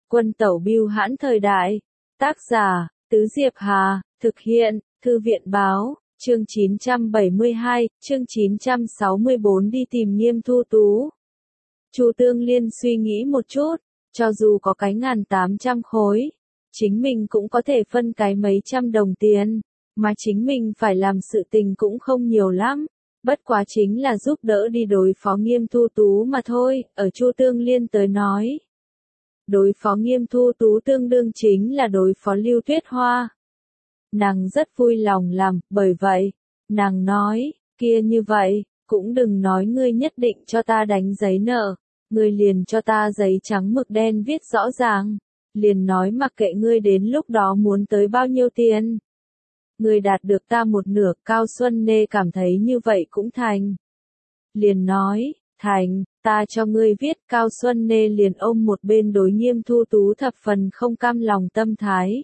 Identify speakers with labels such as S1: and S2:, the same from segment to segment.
S1: Quân tẩu bưu hãn thời đại. Tác giả, Tứ Diệp Hà, thực hiện, Thư viện báo, chương 972, chương 964 đi tìm Nghiêm Thu Tú. Chu Tương Liên suy nghĩ một chút, cho dù có cái 1.800 khối, chính mình cũng có thể phân cái mấy trăm đồng tiền, mà chính mình phải làm sự tình cũng không nhiều lắm, bất quá chính là giúp đỡ đi đối phó Nghiêm Thu Tú mà thôi, ở Chu Tương Liên tới nói. Đối phó Nghiêm Thu Tú tương đương chính là đối phó Lưu Tuyết Hoa. Nàng rất vui lòng làm, bởi vậy, nàng nói, kia như vậy, cũng đừng nói ngươi nhất định cho ta đánh giấy nợ, ngươi liền cho ta giấy trắng mực đen viết rõ ràng, liền nói mặc kệ ngươi đến lúc đó muốn tới bao nhiêu tiền. Ngươi đạt được ta một nửa, Cao Xuân Nê cảm thấy như vậy cũng thành. Liền nói, thành, ta cho ngươi viết. Cao Xuân Nê liền ôm một bên đối Nghiêm Thu Tú thập phần không cam lòng tâm thái.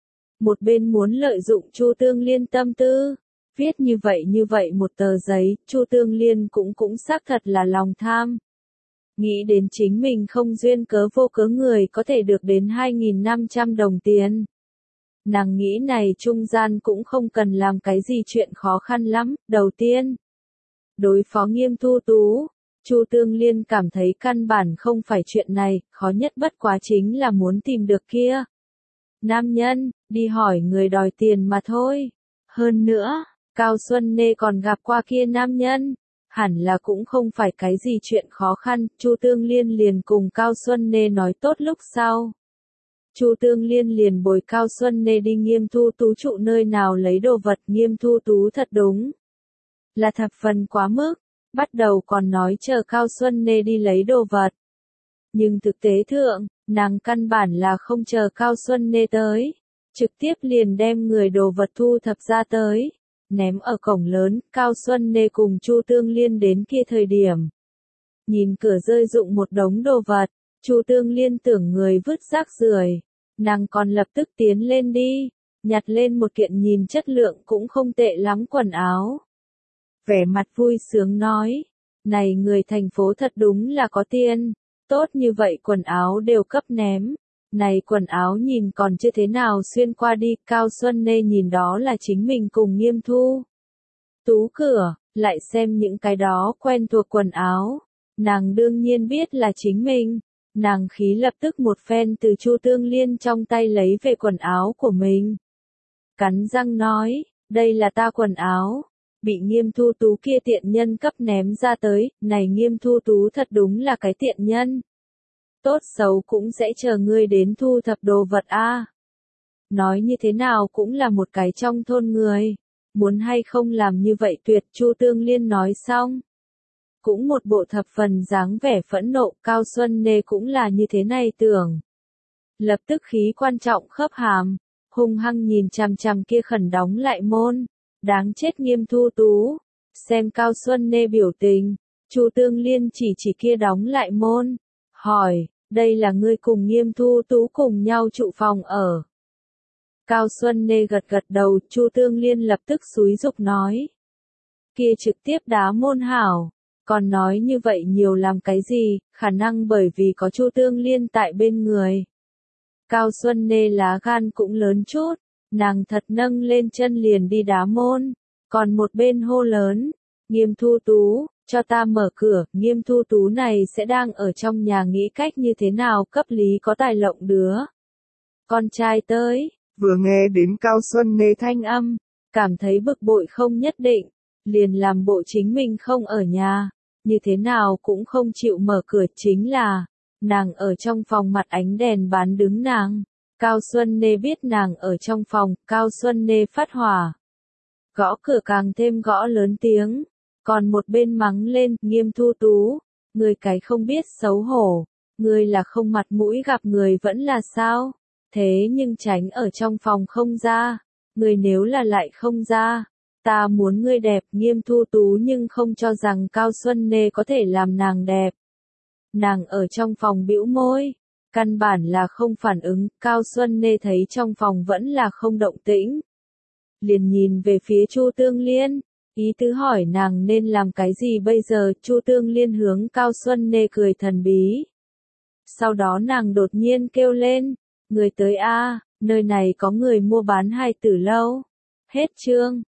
S1: Một bên muốn lợi dụng Chu Tương Liên tâm tư, viết như vậy một tờ giấy, Chu Tương Liên cũng xác thật là lòng tham. Nghĩ đến chính mình không duyên cớ vô cớ người có thể được đến 2.500 đồng tiền. Nàng nghĩ này trung gian cũng không cần làm cái gì chuyện khó khăn lắm. Đầu tiên, đối phó Nghiêm Thu Tú, Chu Tương Liên cảm thấy căn bản không phải chuyện này, khó nhất bất quá chính là muốn tìm được kia nam nhân, đi hỏi người đòi tiền mà thôi. Hơn nữa, Cao Xuân Nê còn gặp qua kia nam nhân, hẳn là cũng không phải cái gì chuyện khó khăn. Chu Tương Liên liền cùng Cao Xuân Nê nói tốt lúc sau. Chu Tương Liên liền bồi Cao Xuân Nê đi Nghiêm Thu Tú trụ nơi nào lấy đồ vật. Nghiêm Thu Tú thật đúng là thập phần quá mức, bắt đầu còn nói chờ Cao Xuân Nê đi lấy đồ vật. Nhưng thực tế thượng, nàng căn bản là không chờ Cao Xuân Nê tới, trực tiếp liền đem người đồ vật thu thập ra tới, ném ở cổng lớn. Cao Xuân Nê cùng Chu Tương Liên đến kia thời điểm, nhìn cửa rơi rụng một đống đồ vật, Chu Tương Liên tưởng người vứt rác rưởi, nàng còn lập tức tiến lên đi, nhặt lên một kiện nhìn chất lượng cũng không tệ lắm quần áo. Vẻ mặt vui sướng nói, này người thành phố thật đúng là có tiền, tốt như vậy quần áo đều cấp ném, này quần áo nhìn còn chưa thế nào xuyên qua đi. Cao Xuân Nê nhìn đó là chính mình cùng Nghiêm Thu Tú cửa, lại xem những cái đó quen thuộc quần áo, nàng đương nhiên biết là chính mình, nàng khí lập tức một phen từ Chu Tương Liên trong tay lấy về quần áo của mình. Cắn răng nói, đây là ta quần áo, bị Nghiêm Thu Tú kia tiện nhân cấp ném ra tới, này Nghiêm Thu Tú thật đúng là cái tiện nhân. Tốt xấu cũng sẽ chờ ngươi đến thu thập đồ vật a. Nói như thế nào cũng là một cái trong thôn người, muốn hay không làm như vậy tuyệt. Chu Tương Liên nói xong, cũng một bộ thập phần dáng vẻ phẫn nộ. Cao Xuân Nê cũng là như thế này tưởng. Lập tức khí quan trọng khớp hàm, hung hăng nhìn chằm chằm kia khẩn đóng lại môn. Đáng chết Nghiêm Thu Tú. Xem Cao Xuân Nê biểu tình, Chu Tương Liên chỉ kia đóng lại môn, hỏi, đây là ngươi cùng Nghiêm Thu Tú cùng nhau trụ phòng ở. Cao Xuân Nê gật gật đầu. Chu Tương Liên lập tức xúi giục nói, kia trực tiếp đá môn hảo, còn nói như vậy nhiều làm cái gì, khả năng bởi vì có Chu Tương Liên tại bên người. Cao Xuân Nê lá gan cũng lớn chút, nàng thật nâng lên chân liền đi đá môn, còn một bên hô lớn, Nghiêm Thu Tú, cho ta mở cửa. Nghiêm Thu Tú này sẽ đang ở trong nhà nghĩ cách như thế nào cấp lý có tài lộng đứa con trai tới, vừa nghe đến Cao Xuân Nê thanh âm, cảm thấy bực bội không nhất định, liền làm bộ chính mình không ở nhà, như thế nào cũng không chịu mở cửa. Chính là, nàng ở trong phòng mặt ánh đèn bán đứng nàng. Cao Xuân Nê biết nàng ở trong phòng, Cao Xuân Nê phát hỏa. Gõ cửa càng thêm gõ lớn tiếng, còn một bên mắng lên, Nghiêm Thu Tú, người cái không biết xấu hổ, người là không mặt mũi gặp người vẫn là sao, thế nhưng tránh ở trong phòng không ra, người nếu là lại không ra, ta muốn ngươi đẹp. Nghiêm Thu Tú nhưng không cho rằng Cao Xuân Nê có thể làm nàng đẹp. Nàng ở trong phòng bĩu môi, căn bản là không phản ứng. Cao Xuân Nê thấy trong phòng vẫn là không động tĩnh, liền nhìn về phía Chu Tương Liên, ý tứ hỏi nàng nên làm cái gì bây giờ. Chu Tương Liên hướng Cao Xuân Nê cười thần bí. Sau đó nàng đột nhiên kêu lên, người tới a, nơi này có người mua bán hài tử lâu. Hết chương.